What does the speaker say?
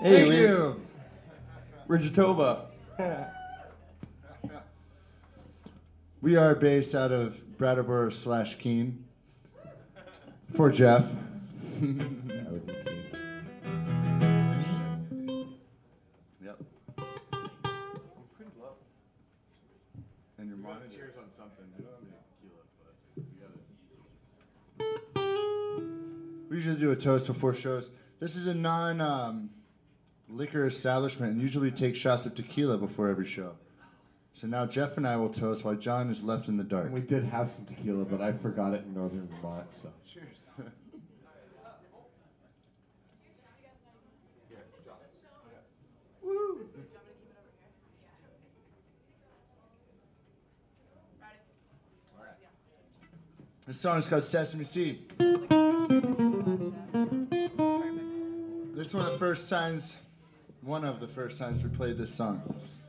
Hey, Thank you. Ridgetova. We are based out of Brattleboro / Keene. For Jeff. Yep. I'm pretty low. And your monitor. Cheers on something. We don't have any tequila, but we gotta. We usually do a toast before shows. This is a non-liquor establishment, and usually we take shots of tequila before every show. So now Jeff and I will toast while John is left in the dark. And we did have some tequila, but I forgot it in northern Vermont, so. Cheers. This song is called Sesame Seed. This is one of the first times we played this song.